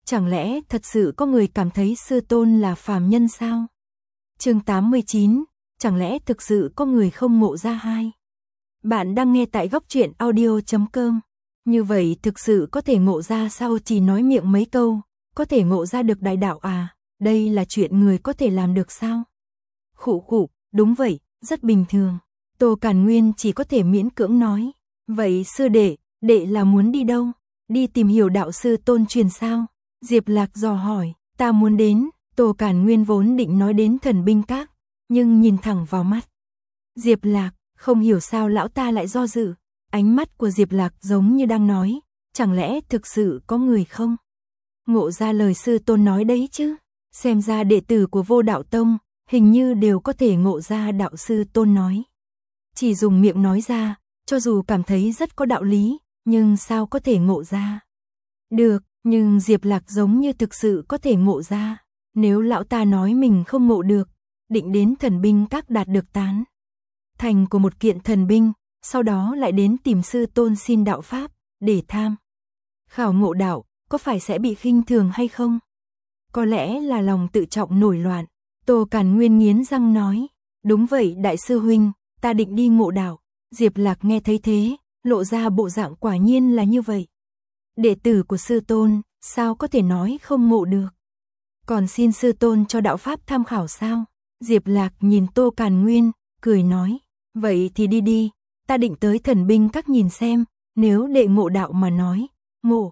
Chẳng lẽ thật sự có người cảm thấy sư tôn là phàm nhân sao? Chương 89, chẳng lẽ thực sự có người không ngộ ra hai? Bạn đang nghe tại góc truyện audio.com. Như vậy thực sự có thể ngộ ra sao, chỉ nói miệng mấy câu, có thể ngộ ra được đại đạo à? Đây là chuyện người có thể làm được sao? Khụ khụ, đúng vậy, rất bình thường. Tô Càn Nguyên chỉ có thể miễn cưỡng nói. Vậy sư đệ là muốn đi đâu? Đi tìm hiểu đạo sư tôn truyền sao? Diệp Lạc dò hỏi. Ta muốn đến. Tô Càn Nguyên vốn định nói đến Thần Binh Các, nhưng nhìn thẳng vào mắt Diệp Lạc, không hiểu sao lão ta lại do dự. Ánh mắt của Diệp Lạc giống như đang nói, chẳng lẽ thực sự có người không ngộ ra lời sư tôn nói đấy chứ? Xem ra đệ tử của Vô Đạo Tông hình như đều có thể ngộ ra đạo sư tôn nói. Chỉ dùng miệng nói ra, cho dù cảm thấy rất có đạo lý, nhưng sao có thể ngộ ra được? Nhưng Diệp Lạc giống như thực sự có thể ngộ ra. Nếu lão ta nói mình không ngộ được, định đến Thần Binh Các đạt được tán thành của một kiện thần binh, sau đó lại đến tìm sư tôn xin đạo pháp để tham khảo ngộ đạo, có phải sẽ bị khinh thường hay không? Có lẽ là lòng tự trọng nổi loạn. Tô Càn Nguyên nghiến răng nói, đúng vậy đại sư huynh, ta định đi ngộ đạo. Diệp Lạc nghe thấy thế, lộ ra bộ dạng quả nhiên là như vậy. Đệ tử của sư tôn, sao có thể nói không ngộ được? Còn xin sư tôn cho đạo pháp tham khảo sao? Diệp Lạc nhìn Tô Càn Nguyên, cười nói, vậy thì đi đi, ta định tới Thần Binh Các nhìn xem, nếu đệ ngộ đạo mà nói, ngộ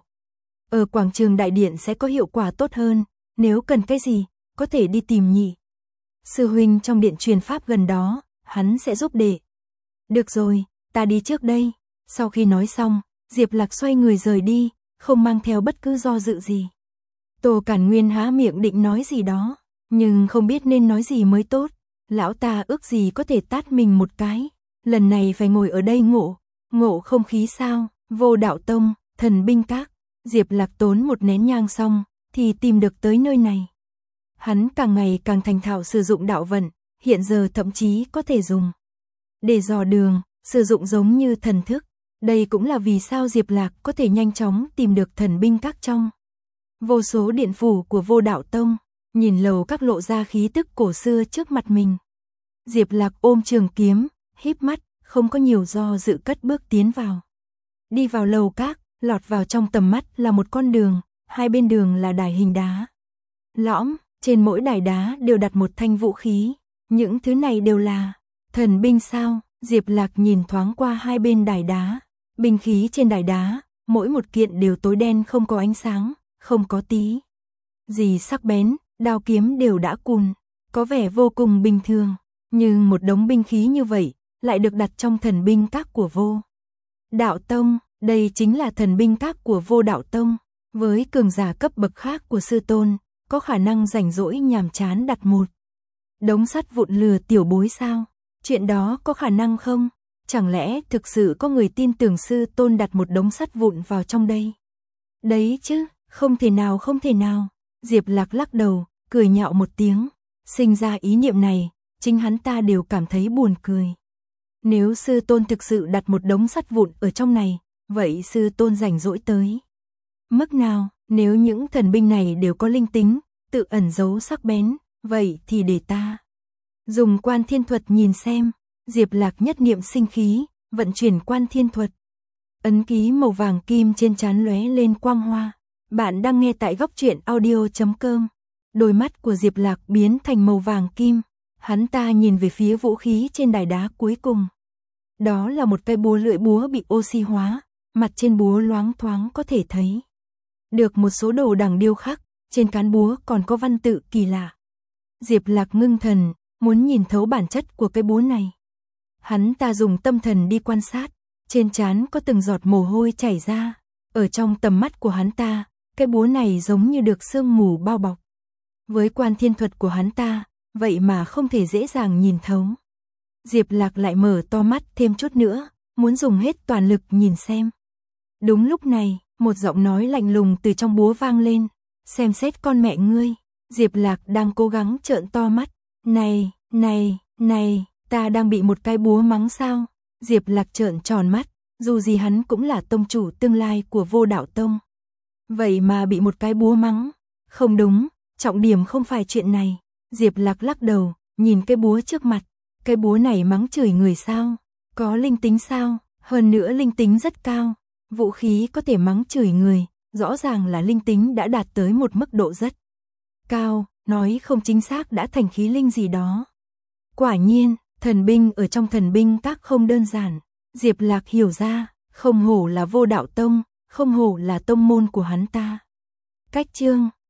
ở quảng trường đại điện sẽ có hiệu quả tốt hơn, nếu cần cái gì, có thể đi tìm nhị sư huynh trong điện truyền pháp gần đó, hắn sẽ giúp đệ. Được rồi, ta đi trước đây. Sau khi nói xong, Diệp Lạc xoay người rời đi, không mang theo bất cứ do dự gì. Tô Càn Nguyên há miệng định nói gì đó, nhưng không biết nên nói gì mới tốt. Lão ta ước gì có thể tát mình một cái. Lần này phải ngồi ở đây ngộ không khí sao? Vô Đạo Tông, Thần Binh Các. Diệp Lạc tốn một nén nhang xong, thì tìm được tới nơi này. Hắn càng ngày càng thành thạo sử dụng đạo vận, hiện giờ thậm chí có thể dùng để dò đường, sử dụng giống như thần thức. Đây cũng là vì sao Diệp Lạc có thể nhanh chóng tìm được Thần Binh Các trong vô số điện phủ của Vô Đạo Tông. Nhìn lầu các lộ ra khí tức cổ xưa trước mặt mình, Diệp Lạc ôm trường kiếm, híp mắt, không có nhiều do dự cất bước tiến vào. Đi vào lầu các, lọt vào trong tầm mắt là một con đường, hai bên đường là đài hình đá lõm, trên mỗi đài đá đều đặt một thanh vũ khí. Những thứ này đều là thần binh sao? Diệp Lạc nhìn thoáng qua hai bên đài đá, binh khí trên đài đá, mỗi một kiện đều tối đen không có ánh sáng, không có tí gì sắc bén, đao kiếm đều đã cùn, có vẻ vô cùng bình thường. Nhưng một đống binh khí như vậy, lại được đặt trong Thần Binh Các của Vô Đạo Tông. Đây chính là Thần Binh Các của Vô Đạo Tông. Với cường giả cấp bậc khác của sư tôn, có khả năng rảnh rỗi nhàm chán đặt một đống sắt vụn lừa tiểu bối sao? Chuyện đó có khả năng không? Chẳng lẽ thực sự có người tin tưởng sư tôn đặt một đống sắt vụn vào trong đây? Đấy chứ, không thể nào, không thể nào. Diệp Lạc lắc đầu, cười nhạo một tiếng. Sinh ra ý niệm này, chính hắn ta đều cảm thấy buồn cười. Nếu sư tôn thực sự đặt một đống sắt vụn ở trong này, vậy sư tôn rảnh rỗi tới mức nào? Nếu những thần binh này đều có linh tính, tự ẩn giấu sắc bén, vậy thì để ta dùng Quan Thiên Thuật nhìn xem. Diệp Lạc nhất niệm sinh khí, vận chuyển Quan Thiên Thuật. Ấn ký màu vàng kim trên trán lóe lên quang hoa. Bạn đang nghe tại góc truyện audio.com. Đôi mắt của Diệp Lạc biến thành màu vàng kim. Hắn ta nhìn về phía vũ khí trên đài đá cuối cùng. Đó là một cây búa lưỡi búa bị oxy hóa, mặt trên búa loáng thoáng có thể thấy được một số đồ đằng điêu khắc, trên cán búa còn có văn tự kỳ lạ. Diệp Lạc ngưng thần, muốn nhìn thấu bản chất của cây búa này. Hắn ta dùng tâm thần đi quan sát, trên trán có từng giọt mồ hôi chảy ra. Ở trong tầm mắt của hắn ta, cây búa này giống như được sương mù bao bọc. Với Quan Thiên Thuật của hắn ta, vậy mà không thể dễ dàng nhìn thấu. Diệp Lạc lại mở to mắt thêm chút nữa, muốn dùng hết toàn lực nhìn xem. Đúng lúc này, một giọng nói lạnh lùng từ trong búa vang lên. Xem xét con mẹ ngươi. Diệp Lạc đang cố gắng trợn to mắt. Này, ta đang bị một cái búa mắng sao? Diệp Lạc trợn tròn mắt, dù gì hắn cũng là tông chủ tương lai của Vô Đạo Tông. Vậy mà bị một cái búa mắng. Không đúng, trọng điểm không phải chuyện này. Diệp Lạc lắc đầu, nhìn cái búa trước mặt. Cái búa này mắng chửi người sao? Có linh tính sao? Hơn nữa linh tính rất cao. Vũ khí có thể mắng chửi người, rõ ràng là linh tính đã đạt tới một mức độ rất cao, nói không chính xác đã thành khí linh gì đó. Quả nhiên, thần binh ở trong thần binh các không đơn giản. Diệp Lạc hiểu ra, không hổ là Vô Đạo Tông, không hổ là tông môn của hắn ta. Cách chương